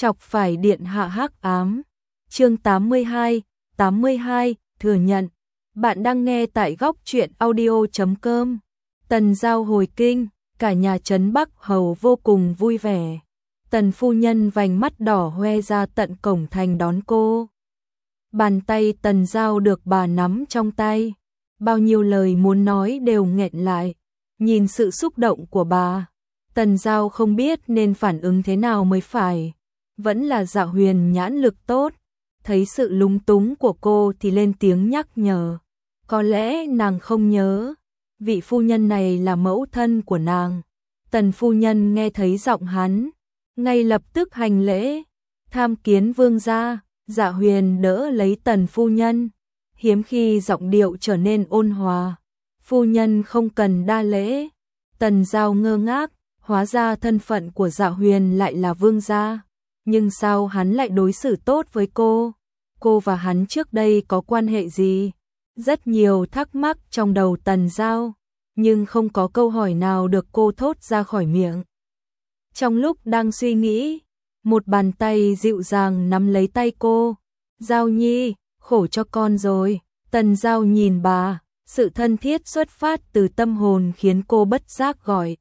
chọc phải điện hạ hắc ám. Chương 82, thừa nhận. Bạn đang nghe tại góc truyện audio.com. Tần Giao hồi kinh, cả nhà trấn Bắc Hầu vô cùng vui vẻ. Tần phu nhân vành mắt đỏ hoe ra tận cổng thành đón cô. Bàn tay Tần Giao được bà nắm trong tay, bao nhiêu lời muốn nói đều nghẹn lại. Nhìn sự xúc động của bà, Tần Giao không biết nên phản ứng thế nào mới phải. Vẫn là Dạ Huyền nhãn lực tốt, thấy sự lúng túng của cô thì lên tiếng nhắc nhở. Có lẽ nàng không nhớ, vị phu nhân này là mẫu thân của nàng. Tần phu nhân nghe thấy giọng hắn, ngay lập tức hành lễ. Tham kiến vương gia. Dạ Huyền đỡ lấy Tần phu nhân, hiếm khi giọng điệu trở nên ôn hòa. Phu nhân không cần đa lễ. Tần Giao ngơ ngác, hóa ra thân phận của Dạ Huyền lại là vương gia. Nhưng sao hắn lại đối xử tốt với cô? Cô và hắn trước đây có quan hệ gì? Rất nhiều thắc mắc trong đầu Tần Giao, nhưng không có câu hỏi nào được cô thốt ra khỏi miệng. Trong lúc đang suy nghĩ, một bàn tay dịu dàng nắm lấy tay cô. Giao nhi, khổ cho con rồi. Tần Giao nhìn bà, sự thân thiết xuất phát từ tâm hồn khiến cô bất giác gọi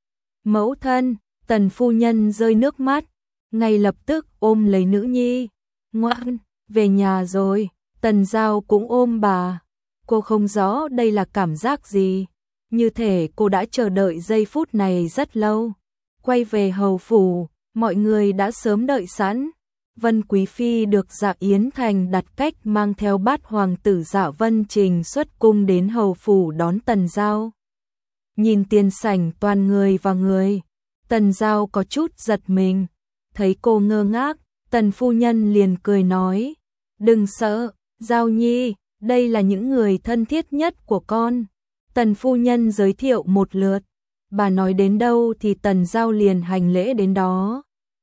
mẫu thân. Tần phu nhân rơi nước mắt, ngay lập tức ôm lấy nữ nhi. Ngoan, về nhà rồi. Tần Giao cũng ôm bà. Cô không rõ đây là cảm giác gì, như thể cô đã chờ đợi giây phút này rất lâu. Quay về hầu phủ, mọi người đã sớm đợi sẵn. Vân Quý Phi được Dạ Yến Thành đặt cách mang theo bát hoàng tử Dạ Vân Trình xuất cung đến hầu phủ đón Tần Giao. Nhìn tiền sảnh toàn người và người, Tần Giao có chút giật mình. Thấy cô ngơ ngác, Tần phu nhân liền cười nói, đừng sợ, Giao nhi, đây là những người thân thiết nhất của con. Tần phu nhân giới thiệu một lượt, bà nói đến đâu thì Tần Giao liền hành lễ đến đó.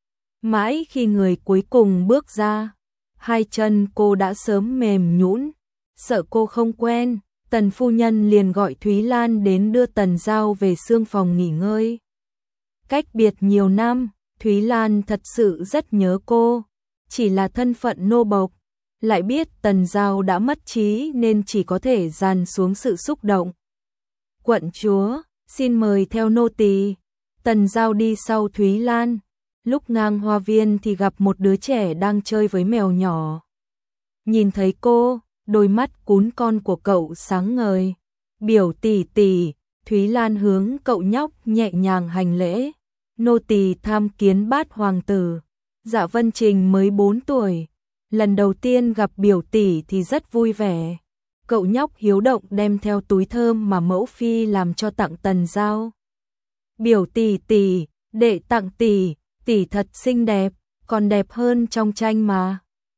Mãi khi người cuối cùng bước ra, hai chân cô đã sớm mềm nhũn, sợ cô không quen. Tần phu nhân liền gọi Thúy Lan đến đưa Tần Giao về xương phòng nghỉ ngơi. Cách biệt nhiều năm, Thúy Lan thật sự rất nhớ cô, chỉ là thân phận nô bộc, lại biết Tần Giao đã mất trí nên chỉ có thể dàn xuống sự xúc động. Quận chúa, xin mời theo nô tỳ. Tần Giao đi sau Thúy Lan, lúc ngang hoa viên thì gặp một đứa trẻ đang chơi với mèo nhỏ. Nhìn thấy cô, đôi mắt cún con của cậu sáng ngời. Biểu tỷ tỷ. Thúy Lan hướng cậu nhóc nhẹ nhàng hành lễ. Nô tỳ tham kiến bát hoàng tử. Dạ Vân Trình mới 4 tuổi, lần đầu tiên gặp biểu tỷ thì rất vui vẻ. Cậu nhóc hiếu động đem theo túi thơm mà mẫu phi làm cho tặng Tần Giao. Biểu tỷ tỷ, đệ tặng tỷ, tỷ thật xinh đẹp, còn đẹp hơn trong tranh mà.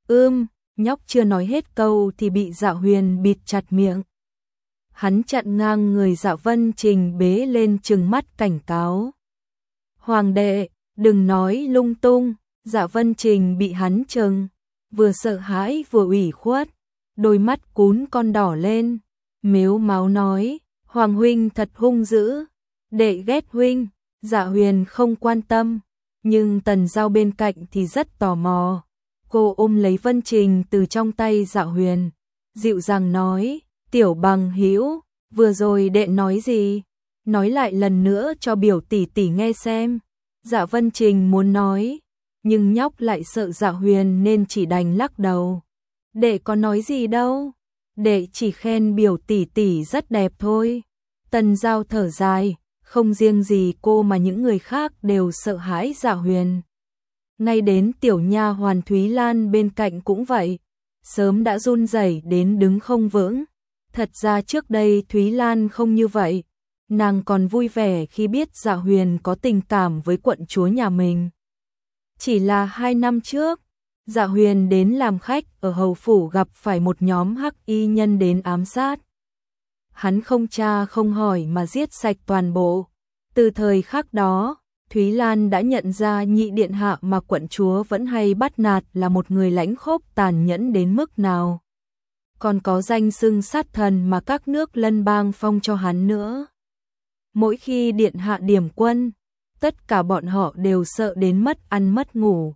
Nhóc chưa nói hết câu thì bị Dạ Huyền bịt chặt miệng. Hắn chặn ngang người Dạ Vân Trình bế lên trừng mắt cảnh cáo. Hoàng đệ, đừng nói lung tung. Dạ Vân Trình bị hắn trừng, vừa sợ hãi vừa ủy khuất, đôi mắt cún con đỏ lên, mếu máo nói, Hoàng huynh thật hung dữ, đệ ghét huynh. Dạ Huyền không quan tâm, nhưng Tần Giao bên cạnh thì rất tò mò. Cô ôm lấy Vân Trình từ trong tay Dạ Huyền, dịu dàng nói, tiểu bằng hữu, vừa rồi đệ nói gì? Nói lại lần nữa cho biểu tỷ tỷ nghe xem. Dạ Vân Trình muốn nói, nhưng nhóc lại sợ Dạ Huyền nên chỉ đành lắc đầu. Đệ có nói gì đâu, đệ chỉ khen biểu tỷ tỷ rất đẹp thôi. Tần Giao thở dài, không riêng gì cô mà những người khác đều sợ hãi Dạ Huyền. Ngay đến tiểu nha hoàn Thúy Lan bên cạnh cũng vậy, sớm đã run rẩy đến đứng không vững. Thật ra trước đây Thúy Lan không như vậy, nàng còn vui vẻ khi biết Dạ Huyền có tình cảm với quận chúa nhà mình. Chỉ là 2 năm trước, Dạ Huyền đến làm khách ở hầu phủ gặp phải một nhóm hắc y nhân đến ám sát. Hắn không tra không hỏi mà giết sạch toàn bộ. Từ thời khắc đó, Thúy Lan đã nhận ra nhị điện hạ mà quận chúa vẫn hay bắt nạt là một người lãnh khốc tàn nhẫn đến mức nào. Còn có danh xưng sát thần mà các nước lân bang phong cho hắn nữa. Mỗi khi điện hạ điểm quân, tất cả bọn họ đều sợ đến mất ăn mất ngủ.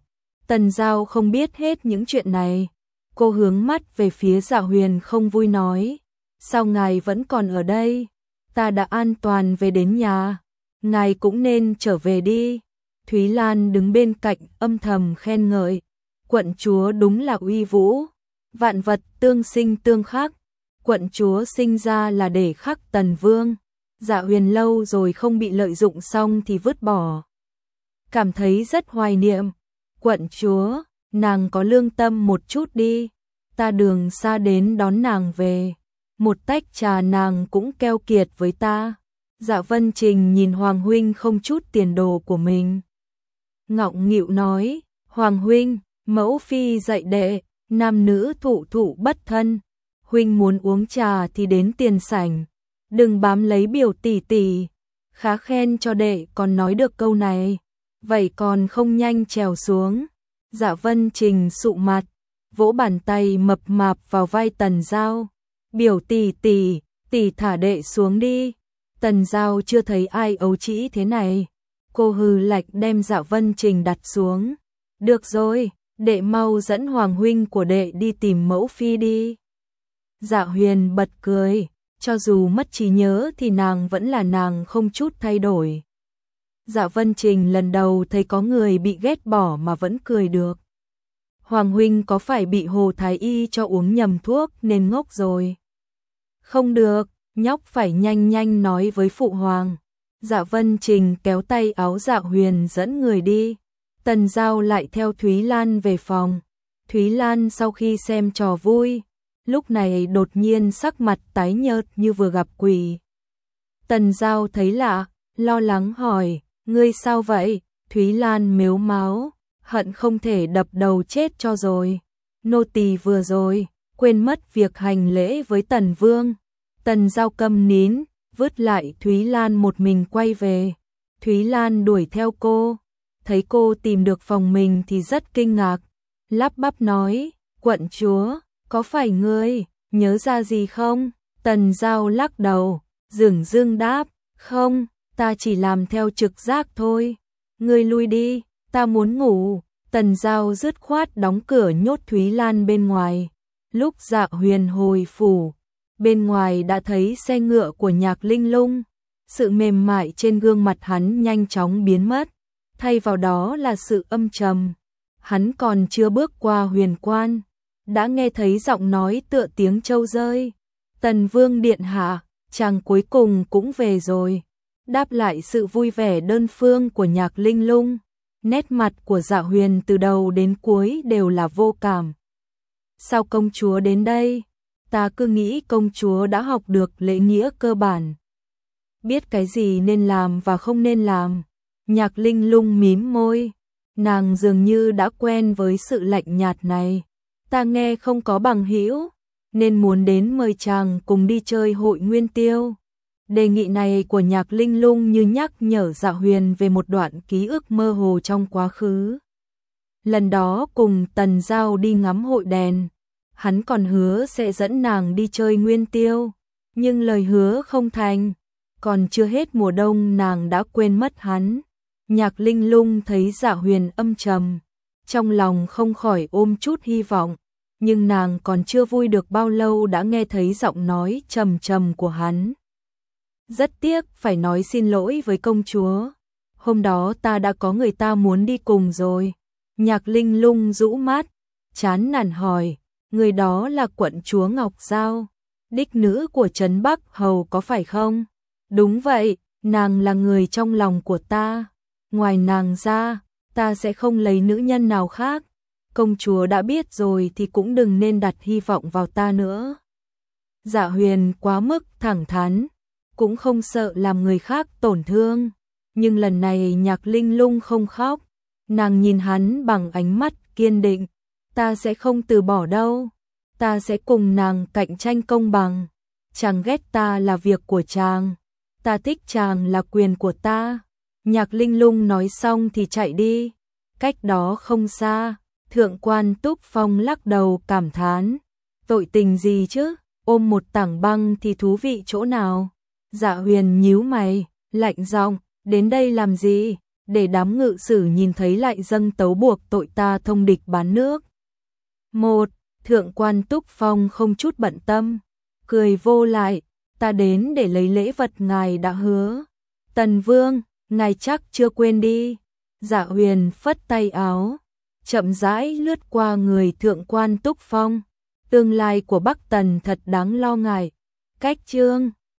Tần Giao không biết hết những chuyện này. Cô hướng mắt về phía Dạ Huyền không vui nói. Sao ngài vẫn còn ở đây? Ta đã an toàn về đến nhà. Ngài cũng nên trở về đi. Thúy Lan đứng bên cạnh âm thầm khen ngợi. Quận chúa đúng là uy vũ. Vạn vật tương sinh tương khắc. Quận chúa sinh ra là để khắc Tần Vương. Dạ Huyền lâu rồi không bị lợi dụng xong thì vứt bỏ. Cảm thấy rất hoài niệm. Quận chúa, nàng có lương tâm một chút đi. Ta đường xa đến đón nàng về. Một tách trà nàng cũng keo kiệt với ta. Dạ Vân Trình nhìn Hoàng huynh không chút tiền đồ của mình. Ngọng nghịu nói, Hoàng huynh, mẫu phi dạy đệ, nam nữ thụ thụ bất thân. Huynh muốn uống trà thì đến tiền sảnh. Đừng bám lấy biểu tỷ tỷ. Khá khen cho đệ còn nói được câu này. Vậy còn không nhanh trèo xuống. Dạ Vân Trình sụ mặt, vỗ bàn tay mập mạp vào vai Tần Giao. Biểu tỷ tỷ, tỷ thả đệ xuống đi. Tần Giao chưa thấy ai ấu trĩ thế này. Cô hừ lạnh đem Dạ Vân Trình đặt xuống. Được rồi, đệ mau dẫn Hoàng huynh của đệ đi tìm mẫu phi đi. Dạ Huyền bật cười, cho dù mất trí nhớ thì nàng vẫn là nàng không chút thay đổi. Dạ Vân Trình lần đầu thấy có người bị ghét bỏ mà vẫn cười được. Hoàng huynh có phải bị Hồ Thái Y cho uống nhầm thuốc nên ngốc rồi? Không được, nhóc phải nhanh nhanh nói với phụ hoàng. Dạ Vân Trình kéo tay áo Dạ Huyền dẫn người đi. Tần Giao lại theo Thúy Lan về phòng. Thúy Lan sau khi xem trò vui, lúc này đột nhiên sắc mặt tái nhợt như vừa gặp quỷ. Tần Giao thấy lạ, lo lắng hỏi, ngươi sao vậy? Thúy Lan mếu máo, hận không thể đập đầu chết cho rồi. Nô tỳ vừa rồi, quên mất việc hành lễ với Tần Vương. Tần Giao câm nín, vứt lại Thúy Lan một mình quay về. Thúy Lan đuổi theo cô, thấy cô tìm được phòng mình thì rất kinh ngạc, lắp bắp nói, quận chúa, có phải ngươi nhớ ra gì không? Tần Giao lắc đầu, dửng dưng đáp, không, ta chỉ làm theo trực giác thôi. Ngươi lui đi, ta muốn ngủ. Tần Giao dứt khoát đóng cửa nhốt Thúy Lan bên ngoài. Lúc Dạ Huyền hồi phủ, bên ngoài đã thấy xe ngựa của Nhạc Linh Lung. Sự mềm mại trên gương mặt hắn nhanh chóng biến mất, thay vào đó là sự âm trầm. Hắn còn chưa bước qua huyền quan, đã nghe thấy giọng nói tựa tiếng trâu rơi. Tần Vương điện hạ, chàng cuối cùng cũng về rồi. Đáp lại sự vui vẻ đơn phương của Nhạc Linh Lung, nét mặt của Dạ Huyền từ đầu đến cuối đều là vô cảm. Sao công chúa đến đây? Ta cứ nghĩ công chúa đã học được lễ nghĩa cơ bản, biết cái gì nên làm và không nên làm. Nhạc Linh Lung mím môi, nàng dường như đã quen với sự lạnh nhạt này. Ta nghe không có bằng hữu, nên muốn đến mời chàng cùng đi chơi hội Nguyên Tiêu. Đề nghị này của Nhạc Linh Lung như nhắc nhở Dạ Huyền về một đoạn ký ức mơ hồ trong quá khứ. Lần đó cùng Tần Giao đi ngắm hội đèn, hắn còn hứa sẽ dẫn nàng đi chơi Nguyên Tiêu, nhưng lời hứa không thành. Còn chưa hết mùa đông nàng đã quên mất hắn. Nhạc Linh Lung thấy Dạ Huyền âm trầm, trong lòng không khỏi ôm chút hy vọng, nhưng nàng còn chưa vui được bao lâu đã nghe thấy giọng nói trầm trầm của hắn. Rất tiếc phải nói xin lỗi với công chúa, hôm đó ta đã có người ta muốn đi cùng rồi. Nhạc Linh Lung rũ mắt, chán nản hỏi, người đó là quận chúa Ngọc Giao, đích nữ của Trấn Bắc Hầu có phải không? Đúng vậy, nàng là người trong lòng của ta. Ngoài nàng ra, ta sẽ không lấy nữ nhân nào khác. Công chúa đã biết rồi thì cũng đừng nên đặt hy vọng vào ta nữa. Dạ Huyền quá mức thẳng thắn, cũng không sợ làm người khác tổn thương. Nhưng lần này Nhạc Linh Lung không khóc, nàng nhìn hắn bằng ánh mắt kiên định. Ta sẽ không từ bỏ đâu, ta sẽ cùng nàng cạnh tranh công bằng. Chàng ghét ta là việc của chàng, ta thích chàng là quyền của ta. Nhạc Linh Lung nói xong thì chạy đi. Cách đó không xa, Thượng quan Túc Phong lắc đầu cảm thán. Tội tình gì chứ, ôm một tảng băng thì thú vị chỗ nào? Dạ Huyền nhíu mày, lạnh giọng, đến đây làm gì? để đám ngự sử nhìn thấy lại dâng tấu buộc tội ta thông địch bán nước. Một, thượng quan Túc Phong không chút bận tâm, cười vô lại, ta đến để lấy lễ vật ngài đã hứa. Tần Vương, ngài chắc chưa quên đi. Dạ Huyền phất tay áo, chậm rãi lướt qua người thượng quan Túc Phong. Tương lai của Bắc Tần thật đáng lo ngại. Cách chương